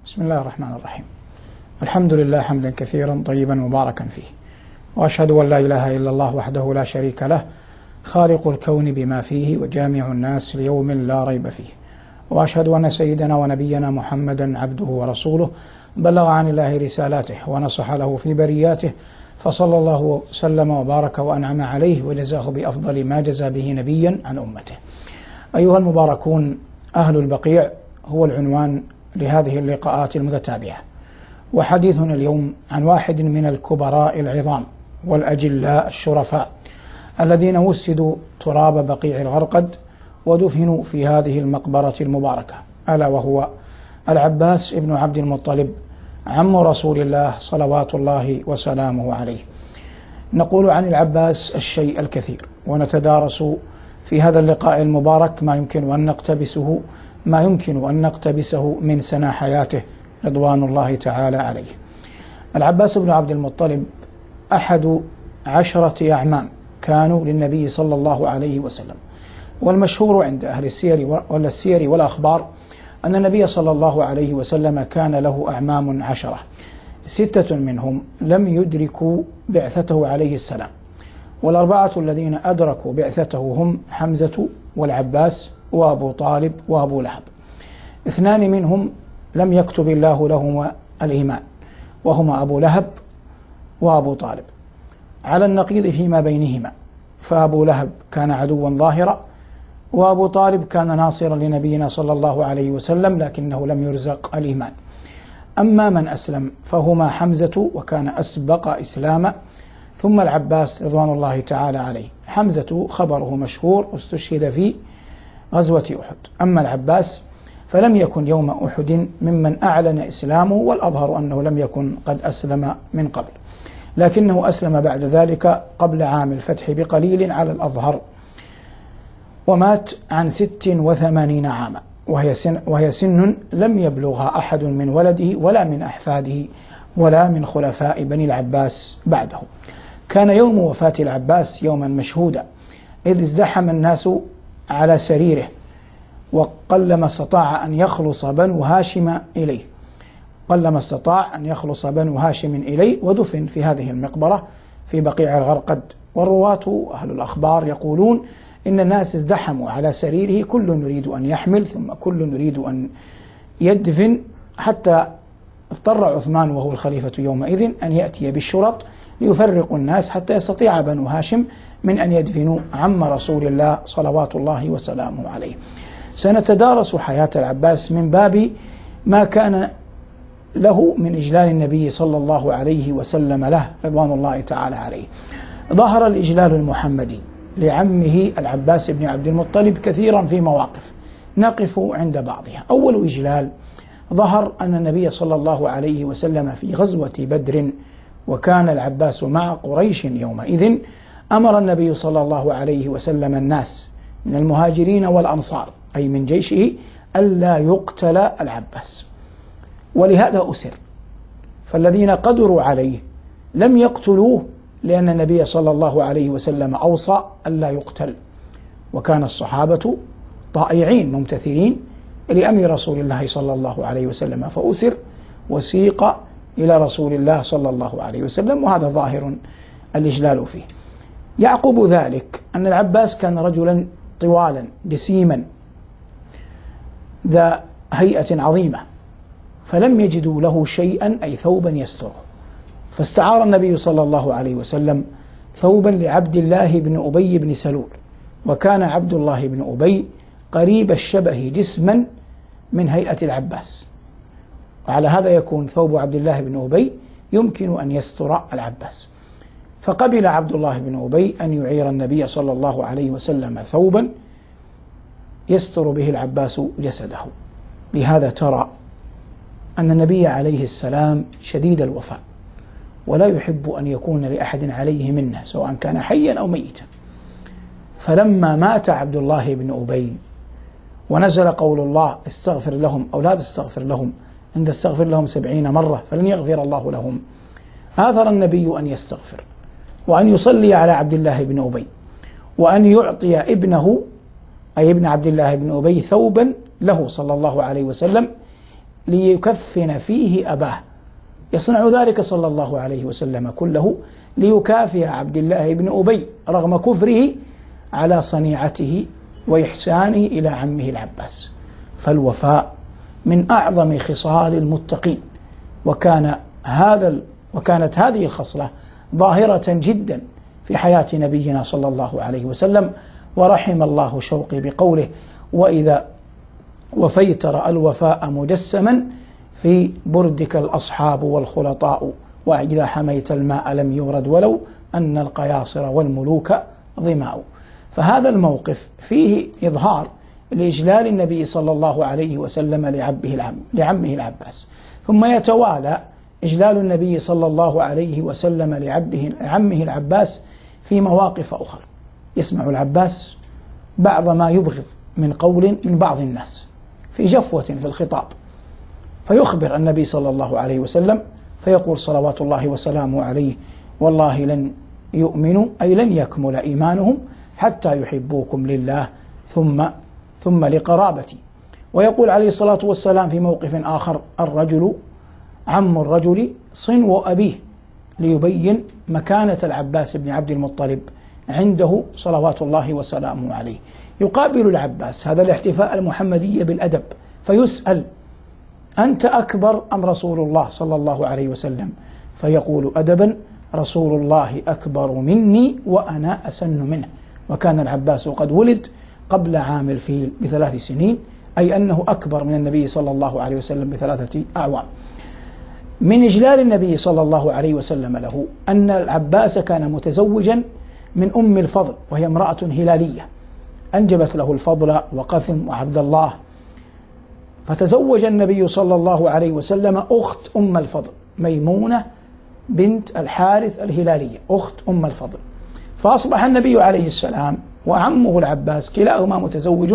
بسم الله الرحمن الرحيم. الحمد لله حمدا كثيرا طيبا مباركا فيه، وأشهد أن لا إله إلا الله وحده لا شريك له، خالق الكون بما فيه وجامع الناس ليوم لا ريب فيه، وأشهد أن سيدنا ونبينا محمدا عبده ورسوله، بلغ عن الله رسالاته ونصح له في برياته، فصلى الله وسلم وبارك وأنعم عليه وجزاه بأفضل ما جزى به نبيا عن أمته. أيها المباركون، أهل البقيع هو العنوان لهذه اللقاءات المتتابعة، وحديثنا اليوم عن واحد من الكبراء العظام والأجلاء الشرفاء الذين وسدوا تراب بقيع الغرقد ودفنوا في هذه المقبرة المباركة، ألا وهو العباس ابن عبد المطلب عم رسول الله صلوات الله وسلامه عليه. نقول عن العباس الشيء الكثير، ونتدارس في هذا اللقاء المبارك ما يمكن أن نقتبسه من سنى حياته رضوان الله تعالى عليه. العباس بن عبد المطلب أحد 10 أعمام كانوا للنبي صلى الله عليه وسلم، والمشهور عند أهل السير والأخبار أن النبي صلى الله عليه وسلم كان له أعمام 10، 6 منهم لم يدركوا بعثته عليه السلام، والأربعة الذين أدركوا بعثته هم حمزة والعباس وأبو طالب وأبو لهب. 2 منهم لم يكتب الله لهما الإيمان، وهما أبو لهب وأبو طالب، على النقيض فيما بينهما، فأبو لهب كان عدوا ظاهرا، وأبو طالب كان ناصرا لنبينا صلى الله عليه وسلم لكنه لم يرزق الإيمان. أما من أسلم فهما حمزة وكان أسبق إسلاما، ثم العباس رضوان الله تعالى عليه. حمزة خبره مشهور واستشهد في غزوة أحد، أما العباس فلم يكن يوم أحد ممن أعلن إسلامه، والأظهر أنه لم يكن قد أسلم من قبل، لكنه أسلم بعد ذلك قبل عام الفتح بقليل على الأظهر، ومات عن 86 عاما، وهي سن لم يبلغها أحد من ولده ولا من أحفاده ولا من خلفاء بني العباس بعده. كان يوم وفاة العباس يوما مشهودا، إذ ازدحم الناس على سريره، وقلما استطاع أن يخلص بنو هاشم إليه، ودفن في هذه المقبرة في بقيع الغرقد. والرواة أهل الأخبار يقولون إن الناس ازدحموا على سريره، كل يريد أن يحمل ثم كل يريد أن يدفن، حتى اضطر عثمان وهو الخليفة يومئذ أن يأتي بالشرط ليفرق الناس حتى يستطيع بنو هاشم من أن يدفنوا عم رسول الله صلوات الله وسلامه عليه. سنتدارس حياة العباس من باب ما كان له من إجلال النبي صلى الله عليه وسلم له رضوان الله تعالى عليه. ظهر الإجلال المحمدي لعمه العباس بن عبد المطلب كثيرا في مواقف نقف عند بعضها. أول إجلال ظهر أن النبي صلى الله عليه وسلم في غزوة بدر، وكان العباس مع قريش يومئذ، أمر النبي صلى الله عليه وسلم الناس من المهاجرين والأنصار أي من جيشه ألا يقتل العباس، ولهذا أسر، فالذين قدروا عليه لم يقتلوه لأن النبي صلى الله عليه وسلم أوصى ألا يقتل، وكان الصحابة طائعين ممتثلين لأمر رسول الله صلى الله عليه وسلم، فأسر وسيق إلى رسول الله صلى الله عليه وسلم، وهذا ظاهر الإجلال فيه. يعقب ذلك أن العباس كان رجلا طوالا جسيما ذا هيئة عظيمة، فلم يجدوا له شيئا أي ثوبا يستره، فاستعار النبي صلى الله عليه وسلم ثوبا لعبد الله بن أبي بن سلول، وكان عبد الله بن أبي قريب الشبه جسما من هيئة العباس، وعلى هذا يكون ثوب عبد الله بن أبي يمكن أن يستر العباس، فقبل عبد الله بن أبي أن يعير النبي صلى الله عليه وسلم ثوبا يستر به العباس جسده. لهذا ترى أن النبي عليه السلام شديد الوفاء، ولا يحب أن يكون لأحد عليه منه سواء كان حيا أو ميتا، فلما مات عبد الله بن أبي ونزل قول الله استغفر لهم أو لا تستغفر لهم، عند استغفر لهم 70 مرة فلن يغفر الله لهم، آثر النبي أن يستغفر وأن يصلي على عبد الله بن أبي، وأن يعطي ابنه أي ابن عبد الله بن أبي ثوبا له صلى الله عليه وسلم ليكفن فيه أباه، يصنع ذلك صلى الله عليه وسلم كله ليكافئ عبد الله بن أبي رغم كفره على صنيعته وإحسانه إلى عمه العباس. فالوفاء من أعظم خصال المتقين، وكانت هذه الخصلة ظاهرة جدا في حياة نبينا صلى الله عليه وسلم. ورحم الله شوقي بقوله: وإذا وفيت رأى الوفاء مجسما في بردك الأصحاب والخلطاء، وإذا حميت الماء لم يورد ولو أن القياصر والملوك ظماء. فهذا الموقف فيه إظهار لإجلال النبي صلى الله عليه وسلم لعمه العباس، ثم يتوالى إجلال النبي صلى الله عليه وسلم لعمه العباس في مواقف أخرى. يسمع العباس بعض ما يبغض من قول من بعض الناس في جفوة في الخطاب، فيخبر النبي صلى الله عليه وسلم فيقول صلوات الله وسلامه عليه: والله لن يؤمنوا أي لن يكمل إيمانهم حتى يحبوكم لله ثم لقرابتي. ويقول عليه الصلاة والسلام في موقف آخر: الرجل عم الرجل صنو أبيه، ليبين مكانة العباس بن عبد المطلب عنده صلوات الله وسلامه عليه. يقابل العباس هذا الاحتفاء المحمدي بالأدب فيسأل: أنت أكبر أم رسول الله صلى الله عليه وسلم؟ فيقول أدبا: رسول الله أكبر مني وأنا أسن منه. وكان العباس قد ولد قبل عام الفيل ب3 سنين، أي أنه أكبر من النبي صلى الله عليه وسلم ب3 أعوام. من إجلال النبي صلى الله عليه وسلم له أن العباس كان متزوجا من أم الفضل، وهي امرأة هلالية أنجبت له الفضل وقثم وعبد الله، فتزوج النبي صلى الله عليه وسلم أخت أم الفضل ميمونة بنت الحارث الهلالية، أخت أم الفضل. فأصبح النبي عليه السلام وعمه العباس كلاهما متزوج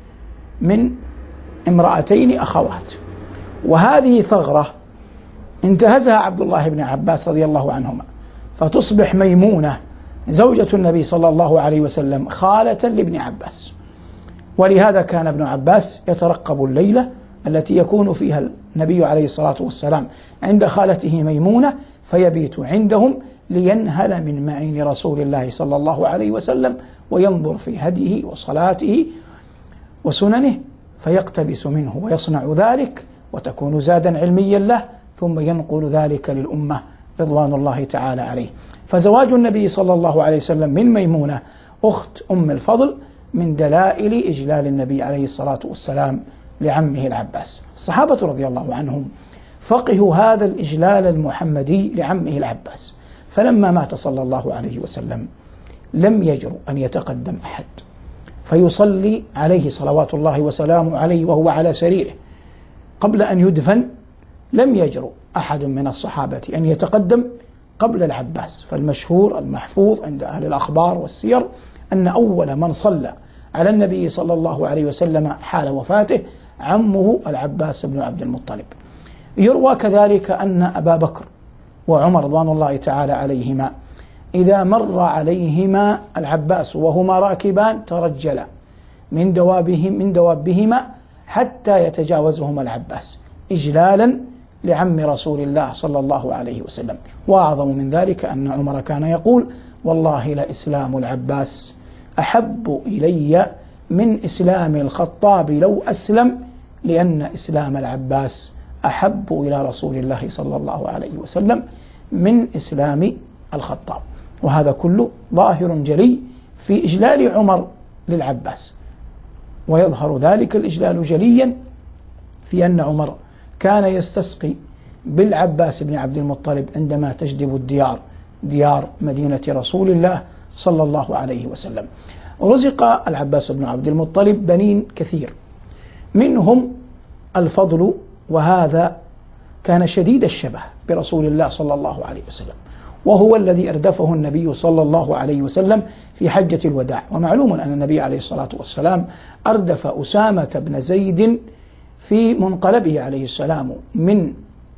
من امرأتين أخوات. وهذه ثغرة انتهزها عبد الله بن عباس رضي الله عنهما، فتصبح ميمونة زوجة النبي صلى الله عليه وسلم خالة لابن عباس. ولهذا كان ابن عباس يترقب الليلة التي يكون فيها النبي عليه الصلاة والسلام عند خالته ميمونة، فيبيت عندهم لينهل من معين رسول الله صلى الله عليه وسلم وينظر في هديه وصلاته وسننه فيقتبس منه، ويصنع ذلك وتكون زادا علميا له، ثم ينقل ذلك للأمة رضوان الله تعالى عليه. فزواج النبي صلى الله عليه وسلم من ميمونة أخت أم الفضل من دلائل إجلال النبي عليه الصلاة والسلام لعمه العباس. الصحابة رضي الله عنهم فقهوا هذا الإجلال المحمدي لعمه العباس، فلما مات صلى الله عليه وسلم لم يجرؤ أن يتقدم أحد فيصلي عليه صلوات الله وسلامه عليه وهو على سريره قبل أن يدفن. لم يجرؤ أحد من الصحابة أن يتقدم قبل العباس. فالمشهور المحفوظ عند أهل الأخبار والسير أن أول من صلى على النبي صلى الله عليه وسلم حال وفاته عمه العباس بن عبد المطلب. يروى كذلك أن أبا بكر وعمر رضوان الله تعالى عليهما إذا مر عليهما العباس وهما راكبان ترجلا من دوابهما حتى يتجاوزهما العباس إجلالا لعم رسول الله صلى الله عليه وسلم. وأعظم من ذلك أن عمر كان يقول: والله لإسلام العباس أحب إلي من إسلام الخطاب لو أسلم، لأن إسلام العباس أحب إلى رسول الله صلى الله عليه وسلم من إسلام الخطاب. وهذا كله ظاهر جلي في إجلال عمر للعباس، ويظهر ذلك الإجلال جليا في أن عمر كان يستسقي بالعباس بن عبد المطلب عندما تجدب ديار مدينة رسول الله صلى الله عليه وسلم. رزق العباس بن عبد المطلب بنين كثير، منهم الفضل، وهذا كان شديد الشبه برسول الله صلى الله عليه وسلم، وهو الذي أردفه النبي صلى الله عليه وسلم في حجة الوداع. ومعلوم أن النبي عليه الصلاة والسلام أردف أسامة بن زيد في منقلبه عليه السلام من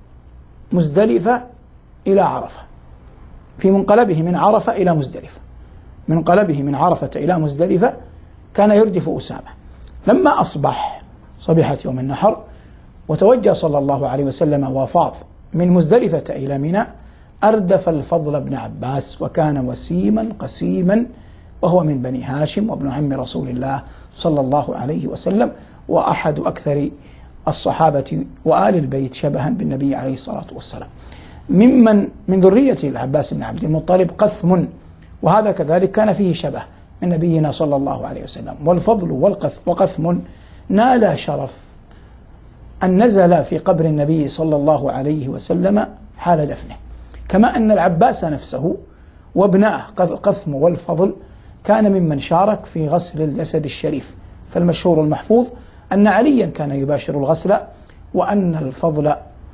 مزدلفة إلى عرفة، في منقلبه من عرفة إلى مزدلفة، منقلبه من عرفة إلى مزدلفة كان يردف أسامة. لما أصبح صبيحة يوم النحر وتوجه صلى الله عليه وسلم وفاض من مزدلفة إلى منى أردف الفضل بن عباس، وكان وسيما قسيما، وهو من بني هاشم وابن عم رسول الله صلى الله عليه وسلم، وأحد أكثر الصحابة وآل البيت شبها بالنبي عليه الصلاة والسلام. من ذرية العباس بن عبد المطلب قثم، وهذا كذلك كان فيه شبه من نبينا صلى الله عليه وسلم. والفضل وقثم نال شرف أن نزل في قبر النبي صلى الله عليه وسلم حال دفنه، كما أن العباس نفسه وابناه قثم والفضل كان ممن شارك في غسل الجسد الشريف. فالمشهور المحفوظ أن عليا كان يباشر الغسل، وأن الفضل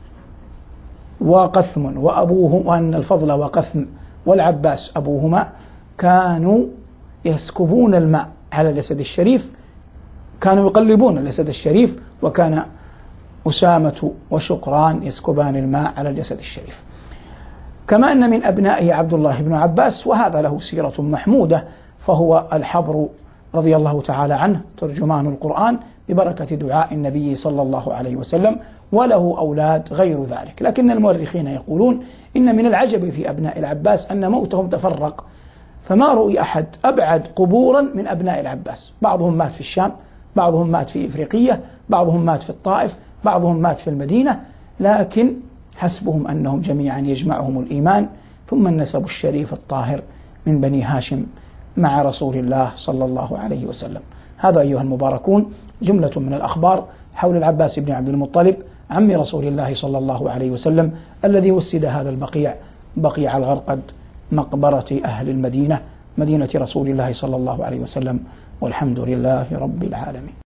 وقثم وأبوه، وأن الفضل وقثم والعباس أبوهما كانوا يسكبون الماء على الجسد الشريف، كانوا يقلبون الجسد الشريف، وكان أسامة وشقران يسكبان الماء على الجسد الشريف. كما أن من أبنائه عبد الله بن عباس، وهذا له سيرة محمودة، فهو الحبر رضي الله تعالى عنه ترجمان القرآن ببركة دعاء النبي صلى الله عليه وسلم، وله أولاد غير ذلك. لكن المؤرخين يقولون إن من العجب في أبناء العباس أن موتهم تفرق، فما رؤي أحد أبعد قبورا من أبناء العباس. بعضهم مات في الشام، بعضهم مات في إفريقية، بعضهم مات في الطائف، بعضهم مات في المدينة، لكن حسبهم أنهم جميعا يجمعهم الإيمان، ثم النسب الشريف الطاهر من بني هاشم مع رسول الله صلى الله عليه وسلم. هذا أيها المباركون جملة من الأخبار حول العباس بن عبد المطلب عم رسول الله صلى الله عليه وسلم، الذي وسد هذا البقيع، بقيع الغرقد، مقبرة أهل المدينة، مدينة رسول الله صلى الله عليه وسلم، والحمد لله رب العالمين.